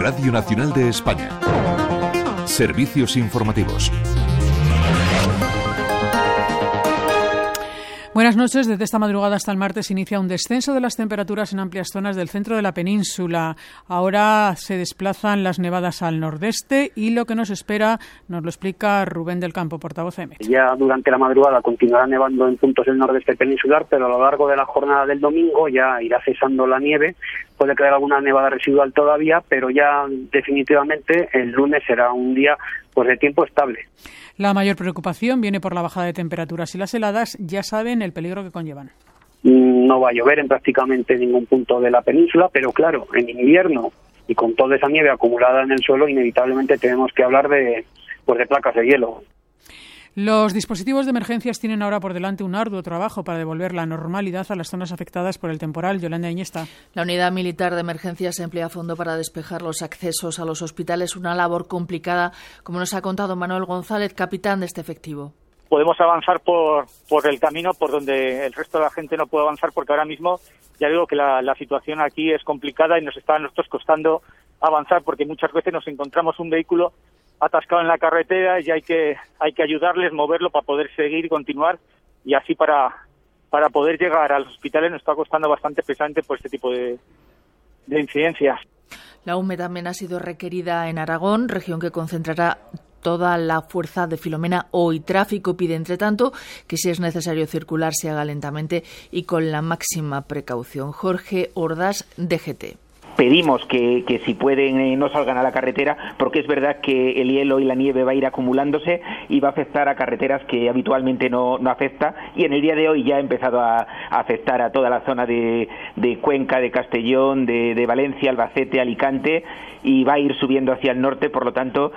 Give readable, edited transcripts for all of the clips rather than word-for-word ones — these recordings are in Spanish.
Radio Nacional de España. Servicios informativos. Buenas noches. Desde esta madrugada hasta el martes inicia un descenso de las temperaturas en amplias zonas del centro de la península. Ahora se desplazan las nevadas al nordeste y lo que nos espera nos lo explica Rubén del Campo, portavoz de EMET. Ya durante la madrugada continuará nevando en puntos del nordeste peninsular, pero a lo largo de la jornada del domingo ya irá cesando la nieve. Puede quedar alguna nevada residual todavía, pero ya definitivamente el lunes será un día de tiempo estable. La mayor preocupación viene por la bajada de temperaturas y las heladas. Ya saben el peligro que conllevan. No va a llover en prácticamente ningún punto de la península, pero claro, en invierno y con toda esa nieve acumulada en el suelo, inevitablemente tenemos que hablar de placas de hielo. Los dispositivos de emergencias tienen ahora por delante un arduo trabajo para devolver la normalidad a las zonas afectadas por el temporal. Yolanda Iñesta. La Unidad Militar de Emergencias emplea a fondo para despejar los accesos a los hospitales, una labor complicada, como nos ha contado Manuel González, capitán de este efectivo. Podemos avanzar por el camino por donde el resto de la gente no puede avanzar, porque ahora mismo ya digo que la situación aquí es complicada y nos está a nosotros costando avanzar, porque muchas veces nos encontramos un vehículo atascado en la carretera y hay que ayudarles, moverlo para poder seguir y continuar, y así para poder llegar a los hospitales nos está costando bastante pesante por este tipo de incidencias. La UME también ha sido requerida en Aragón, región que concentrará toda la fuerza de Filomena. Hoy tráfico pide, entre tanto, que si es necesario circular se haga lentamente y con la máxima precaución. Jorge Ordaz, DGT. Pedimos que si pueden no salgan a la carretera, porque es verdad que el hielo y la nieve va a ir acumulándose y va a afectar a carreteras que habitualmente no afecta, y en el día de hoy ya ha empezado a afectar a toda la zona de Cuenca, de Castellón, de Valencia, Albacete, Alicante, y va a ir subiendo hacia el norte, por lo tanto,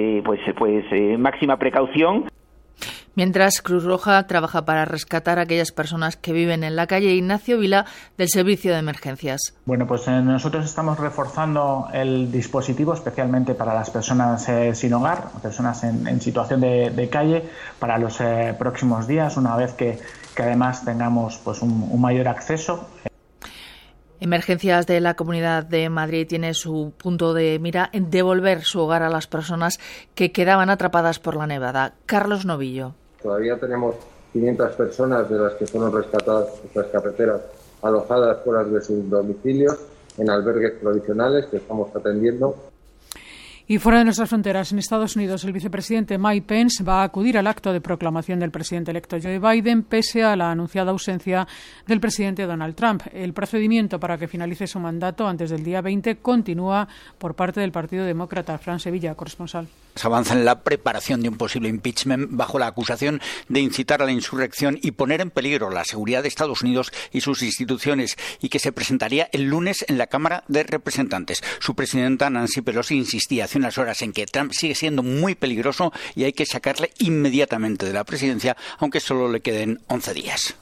máxima precaución. Mientras, Cruz Roja trabaja para rescatar a aquellas personas que viven en la calle. Ignacio Vila, del Servicio de Emergencias. Bueno, pues nosotros estamos reforzando el dispositivo especialmente para las personas sin hogar, personas en situación de calle, para los próximos días, una vez que además tengamos un mayor acceso. Emergencias de la Comunidad de Madrid tiene su punto de mira en devolver su hogar a las personas que quedaban atrapadas por la nevada. Carlos Novillo. Todavía tenemos 500 personas de las que fueron rescatadas por las carreteras alojadas fuera de sus domicilios en albergues provisionales que estamos atendiendo. Y fuera de nuestras fronteras, en Estados Unidos, el vicepresidente Mike Pence va a acudir al acto de proclamación del presidente electo Joe Biden, pese a la anunciada ausencia del presidente Donald Trump. El procedimiento para que finalice su mandato antes del día 20 continúa por parte del Partido Demócrata. Fran Sevilla, corresponsal. Se avanza en la preparación de un posible impeachment bajo la acusación de incitar a la insurrección y poner en peligro la seguridad de Estados Unidos y sus instituciones, y que se presentaría el lunes en la Cámara de Representantes. Su presidenta Nancy Pelosi insistía hace unas horas en que Trump sigue siendo muy peligroso y hay que sacarle inmediatamente de la presidencia, aunque solo le queden 11 días.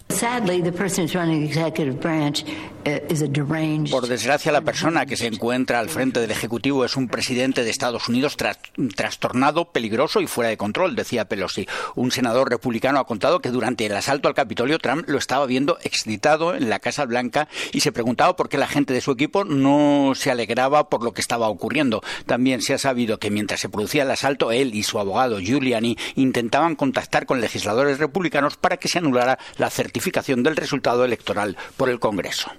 Por desgracia, la persona que se encuentra al frente del Ejecutivo es un presidente de Estados Unidos trastornado, peligroso y fuera de control, decía Pelosi. Un senador republicano ha contado que durante el asalto al Capitolio Trump lo estaba viendo excitado en la Casa Blanca y se preguntaba por qué la gente de su equipo no se alegraba por lo que estaba ocurriendo. También se ha sabido que mientras se producía el asalto, él y su abogado Giuliani intentaban contactar con legisladores republicanos para que se anulara la certificación del resultado electoral por el Congreso.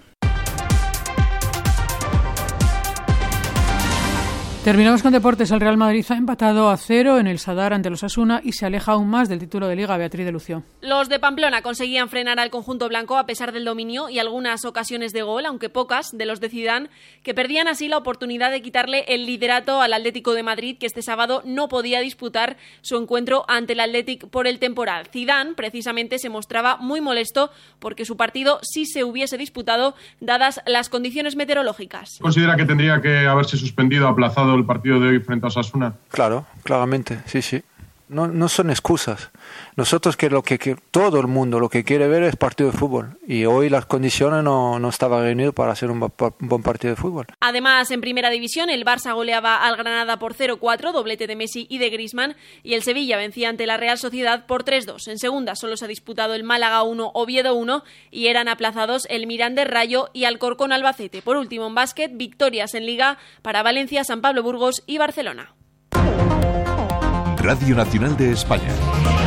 Terminamos con deportes. El Real Madrid ha empatado a 0 en el Sadar ante los Osasuna y se aleja aún más del título de Liga. Beatriz de Lucio. Los de Pamplona conseguían frenar al conjunto blanco a pesar del dominio y algunas ocasiones de gol, aunque pocas, de los de Zidane, que perdían así la oportunidad de quitarle el liderato al Atlético de Madrid, que este sábado no podía disputar su encuentro ante el Athletic por el temporal. Zidane, precisamente, se mostraba muy molesto porque su partido sí se hubiese disputado dadas las condiciones meteorológicas. ¿Considera que tendría que haberse suspendido, aplazado el partido de hoy frente a Osasuna? Claro, claramente, sí. No son excusas. Nosotros que todo el mundo lo que quiere ver es partido de fútbol y hoy las condiciones no estaban reunidas para hacer un buen partido de fútbol. Además, en Primera División el Barça goleaba al Granada por 0-4, doblete de Messi y de Griezmann, y el Sevilla vencía ante la Real Sociedad por 3-2. En Segunda solo se ha disputado el Málaga 1, Oviedo 1 y eran aplazados el Mirandés Rayo y Alcorcón Albacete. Por último, en básquet, victorias en Liga para Valencia, San Pablo Burgos y Barcelona. Radio Nacional de España.